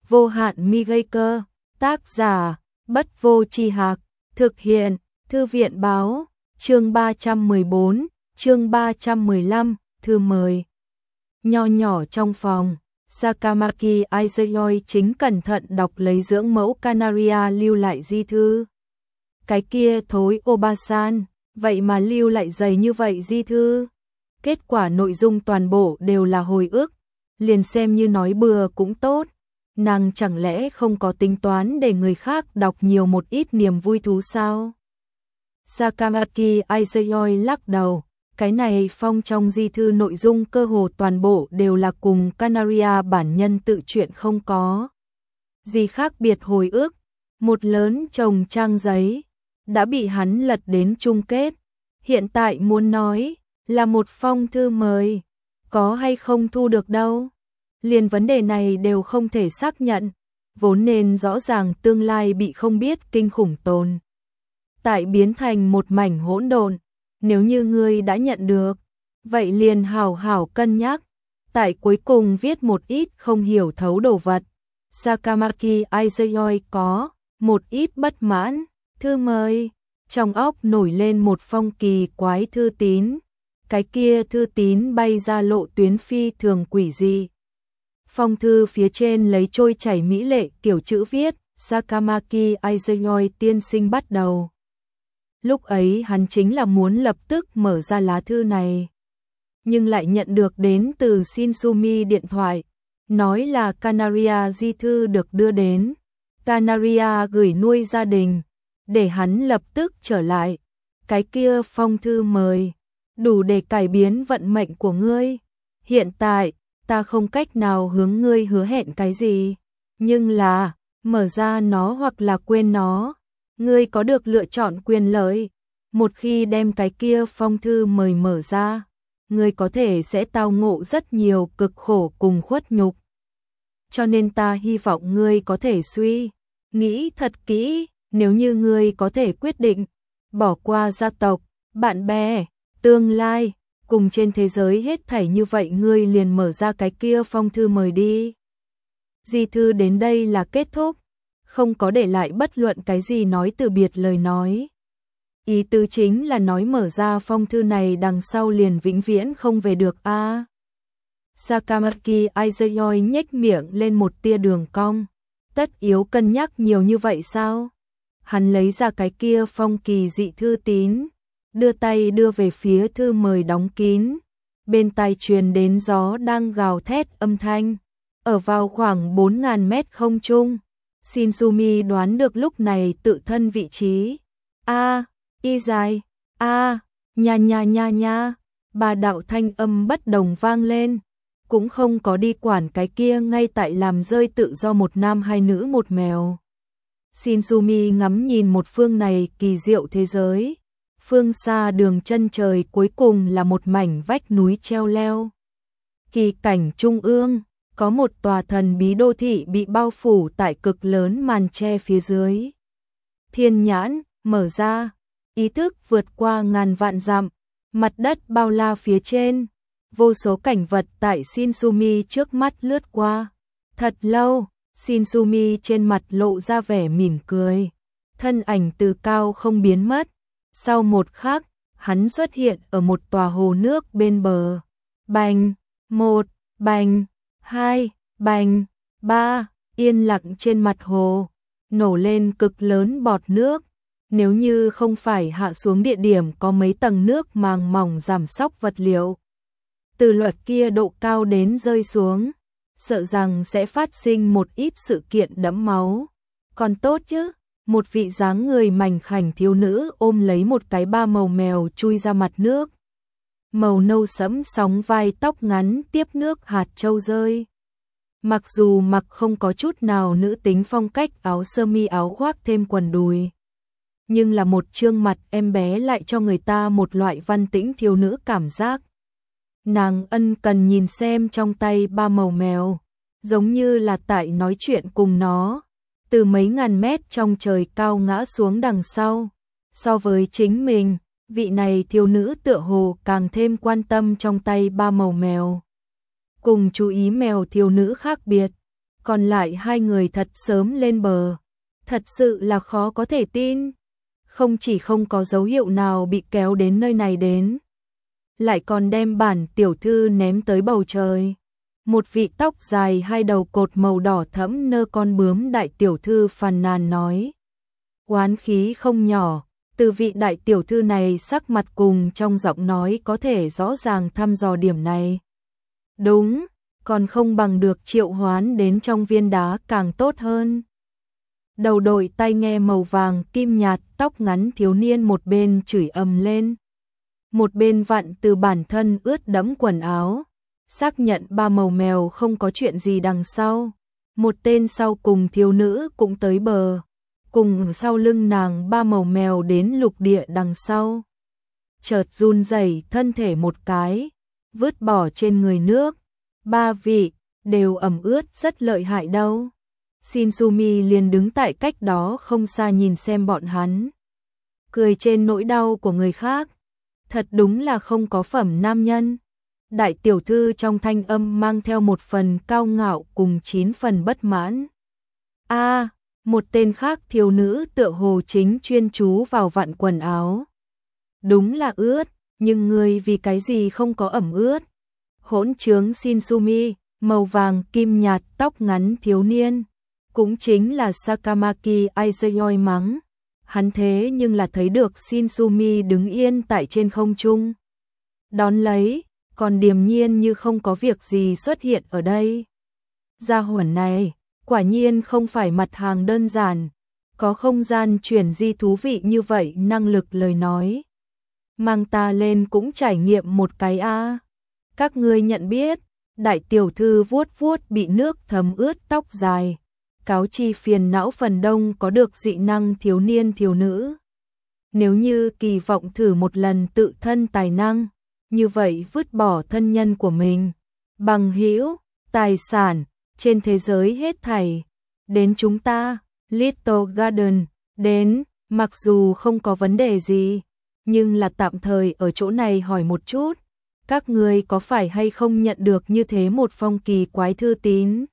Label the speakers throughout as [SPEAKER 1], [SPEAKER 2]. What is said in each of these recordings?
[SPEAKER 1] vô hạn mi gây cơ, tác giả, Bất Vô Tri Hạc, thực hiện, Thư viện báo, chương 314, chương 315, thư mời. Nho nhỏ trong phòng, Sakamaki Aizuyoi chính cẩn thận đọc lấy dưỡng mẫu Canaria lưu lại di thư. Cái kia thối Obasan, vậy mà lưu lại dày như vậy di thư. Kết quả nội dung toàn bộ đều là hồi ức, liền xem như nói bừa cũng tốt. Nàng chẳng lẽ không có tính toán để người khác đọc nhiều một ít niềm vui thú sao? Sakamaki Aizuyoi lắc đầu, cái này phong trong di thư nội dung cơ hồ toàn bộ đều là cùng Canaria bản nhân tự truyện không có gì khác biệt hồi ức. Một lớn chồng trang giấy đã bị hắn lật đến chung kết, hiện tại muốn nói là một phong thư mời, có hay không thu được đâu. Liền vấn đề này đều không thể xác nhận, vốn nên rõ ràng tương lai bị không biết kinh khủng tồn tại biến thành một mảnh hỗn độn. Nếu như ngươi đã nhận được, vậy liền hảo hảo cân nhắc, tại cuối cùng viết một ít không hiểu thấu đồ vật. Sakamaki Aizuyoi có một ít bất mãn, thư mời, trong óc nổi lên một phong kỳ quái thư tín, cái kia thư tín bay ra lộ tuyến phi thường quỷ dị. Phong thư phía trên lấy trôi chảy mỹ lệ kiểu chữ viết, Sakamaki Aizuyoi tiên sinh bắt đầu. Lúc ấy hắn chính là muốn lập tức mở ra lá thư này, nhưng lại nhận được đến từ Shinsumi điện thoại, nói là Canaria di thư được đưa đến, Canaria gửi nuôi gia đình, để hắn lập tức trở lại. Cái kia phong thư mời, đủ để cải biến vận mệnh của ngươi. Hiện tại, ta không cách nào hướng ngươi hứa hẹn cái gì, nhưng là, mở ra nó hoặc là quên nó. Ngươi có được lựa chọn quyền lợi. Một khi đem cái kia phong thư mời mở ra, ngươi có thể sẽ tao ngộ rất nhiều cực khổ cùng khuất nhục. Cho nên ta hy vọng ngươi có thể suy nghĩ thật kỹ, nếu như ngươi có thể quyết định bỏ qua gia tộc, bạn bè, tương lai, cùng trên thế giới hết thảy như vậy, ngươi liền mở ra cái kia phong thư mời đi. Di thư đến đây là kết thúc, không có để lại bất luận cái gì nói từ biệt lời nói. Ý tứ chính là nói mở ra phong thư này đằng sau liền vĩnh viễn không về được a. Sakamaki Aizuyoi nhếch miệng lên một tia đường cong. Tất yếu cân nhắc nhiều như vậy sao? Hắn lấy ra cái kia phong kỳ dị thư tín, đưa tay đưa về phía thư mời đóng kín. Bên tai truyền đến gió đang gào thét âm thanh. Ở vào khoảng 4.000 mét không trung, Shinsumi đoán được lúc này tự thân vị trí. Y dài, nha nha nha nha, ba đạo thanh âm bất đồng vang lên, cũng không có đi quản cái kia ngay tại làm rơi tự do một nam hai nữ một mèo. Shinsumi ngắm nhìn một phương này kỳ diệu thế giới, phương xa đường chân trời cuối cùng là một mảnh vách núi treo leo. Kỳ cảnh trung ương, có một tòa thần bí đô thị bị bao phủ tại cực lớn màn che phía dưới. Thiên nhãn, mở ra, ý thức vượt qua ngàn vạn dặm, mặt đất bao la phía trên, vô số cảnh vật tại Shinsumi trước mắt lướt qua. Thật lâu, Shinsumi trên mặt lộ ra vẻ mỉm cười, thân ảnh từ cao không biến mất. Sau một khắc, hắn xuất hiện ở một tòa hồ nước bên bờ. Bành, 1, bành, 2, bành, 3, yên lặng trên mặt hồ, nổ lên cực lớn bọt nước. Nếu như không phải hạ xuống địa điểm có mấy tầng nước màng mỏng giảm sóc vật liệu, từ loại kia độ cao đến rơi xuống, sợ rằng sẽ phát sinh một ít sự kiện đẫm máu. Còn tốt chứ, một vị dáng người mảnh khảnh thiếu nữ ôm lấy một cái ba màu mèo chui ra mặt nước. Màu nâu sẫm sóng vai tóc ngắn tiếp nước hạt châu rơi. Mặc dù mặc không có chút nào nữ tính phong cách áo sơ mi áo khoác thêm quần đùi, nhưng là một trương mặt em bé lại cho người ta một loại văn tĩnh thiếu nữ cảm giác. Nàng ân cần nhìn xem trong tay ba màu mèo, giống như là tại nói chuyện cùng nó, từ mấy ngàn mét trong trời cao ngã xuống đằng sau. So với chính mình, vị này thiếu nữ tựa hồ càng thêm quan tâm trong tay ba màu mèo. Cùng chú ý mèo thiếu nữ khác biệt, còn lại hai người thật sớm lên bờ. Thật sự là khó có thể tin. Không chỉ không có dấu hiệu nào bị kéo đến nơi này đến, lại còn đem bản tiểu thư ném tới bầu trời. Một vị tóc dài hai đầu cột màu đỏ thẫm nơ con bướm đại tiểu thư phàn nàn nói. Oán khí không nhỏ, từ vị đại tiểu thư này sắc mặt cùng trong giọng nói có thể rõ ràng thăm dò điểm này. Đúng, còn không bằng được triệu hoán đến trong viên đá càng tốt hơn. Đầu đội tai nghe màu vàng kim nhạt tóc ngắn thiếu niên một bên chửi ầm lên. Một bên vặn từ bản thân ướt đẫm quần áo. Xác nhận ba màu mèo không có chuyện gì đằng sau. Một tên sau cùng thiếu nữ cũng tới bờ. Cùng sau lưng nàng ba màu mèo đến lục địa đằng sau. Chợt run rẩy thân thể một cái, vứt bỏ trên người nước. Ba vị, đều ẩm ướt rất lợi hại đâu. Shinsumi liền đứng tại cách đó không xa nhìn xem bọn hắn. Cười trên nỗi đau của người khác. Thật đúng là không có phẩm nam nhân. Đại tiểu thư trong thanh âm mang theo một phần cao ngạo cùng 9 phần bất mãn. Một tên khác thiếu nữ tựa hồ chính chuyên chú vào vặn quần áo. Đúng là ướt, nhưng người vì cái gì không có ẩm ướt. Hỗn trướng Shinsumi, màu vàng kim nhạt tóc ngắn thiếu niên. Cũng chính là Sakamaki Aizuyoi mắng. Hắn thế nhưng là thấy được Shinsumi đứng yên tại trên không trung. Đón lấy, còn điềm nhiên như không có việc gì xuất hiện ở đây. Gia hỏa này, quả nhiên không phải mặt hàng đơn giản. Có không gian chuyển di thú vị như vậy năng lực lời nói. Mang ta lên cũng trải nghiệm một cái a. Các ngươi nhận biết, đại tiểu thư vuốt vuốt bị nước thấm ướt tóc dài. Cáo chi phiền não phần đông có được dị năng thiếu niên thiếu nữ. Nếu như kỳ vọng thử một lần tự thân tài năng, như vậy vứt bỏ thân nhân của mình, bằng hữu, tài sản, trên thế giới hết thảy. Đến chúng ta, Little Garden, đến, mặc dù không có vấn đề gì, nhưng là tạm thời ở chỗ này hỏi một chút. Các người có phải hay không nhận được như thế một phong kỳ quái thư tín?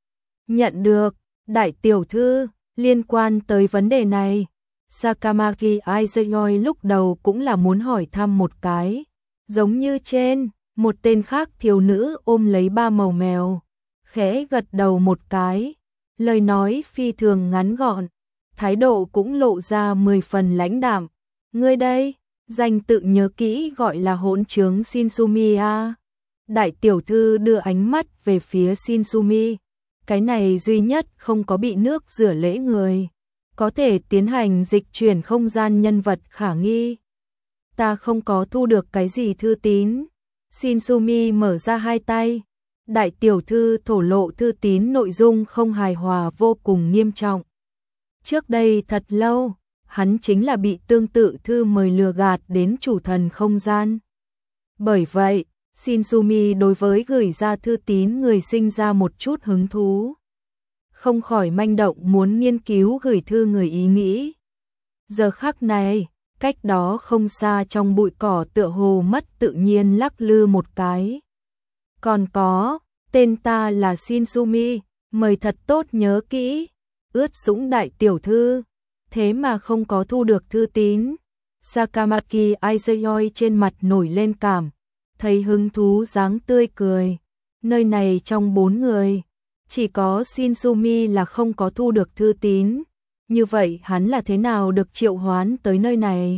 [SPEAKER 1] Nhận được. Đại tiểu thư, liên quan tới vấn đề này, Sakamaki Aizuyoi lúc đầu cũng là muốn hỏi thăm một cái. Giống như trên, một tên khác thiếu nữ ôm lấy ba màu mèo, khẽ gật đầu một cái. Lời nói phi thường ngắn gọn, thái độ cũng lộ ra 10 phần lãnh đạm. Ngươi đây, danh tự nhớ kỹ gọi là hỗn trướng Shinsumi a. Đại tiểu thư đưa ánh mắt về phía Shinsumi. Cái này duy nhất không có bị nước rửa lễ người, có thể tiến hành dịch chuyển không gian nhân vật khả nghi. Ta không có thu được cái gì thư tín. Shinsumi mở ra hai tay. Đại tiểu thư thổ lộ thư tín nội dung không hài hòa vô cùng nghiêm trọng. Trước đây thật lâu, hắn chính là bị tương tự thư mời lừa gạt đến chủ thần không gian. Bởi vậy, Shinsumi đối với gửi ra thư tín người sinh ra một chút hứng thú. Không khỏi manh động muốn nghiên cứu gửi thư người ý nghĩ. Giờ khắc này, cách đó không xa trong bụi cỏ tựa hồ mất tự nhiên lắc lư một cái. Còn có, tên ta là Shinsumi, mời thật tốt nhớ kỹ. Ướt sũng đại tiểu thư, thế mà không có thu được thư tín. Sakamaki Aizuyoi trên mặt nổi lên cảm. Thấy hứng thú dáng tươi cười. Nơi này trong 4 người, chỉ có Shinsumi là không có thu được thư tín. Như vậy hắn là thế nào được triệu hoán tới nơi này?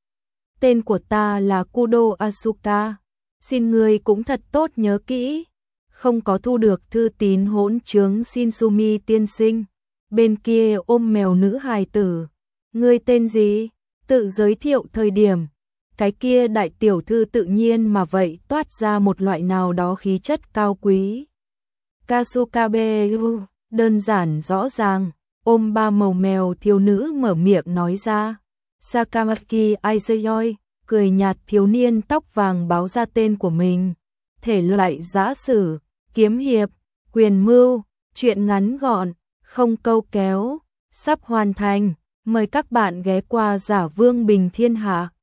[SPEAKER 1] Tên của ta là Kudo Asuka. Xin người cũng thật tốt nhớ kỹ. Không có thu được thư tín hỗn trướng Shinsumi tiên sinh. Bên kia ôm mèo nữ hài tử. Ngươi tên gì? Tự giới thiệu thời điểm. Cái kia đại tiểu thư tự nhiên mà vậy toát ra một loại nào đó khí chất cao quý. Kasukabe, đơn giản rõ ràng, ôm ba màu mèo thiếu nữ mở miệng nói ra. Sakamaki Aizuyoi, cười nhạt thiếu niên tóc vàng báo ra tên của mình. Thể loại giã sử, kiếm hiệp, quyền mưu, chuyện ngắn gọn, không câu kéo, sắp hoàn thành. Mời các bạn ghé qua Giả Vương Bình Thiên Hạ.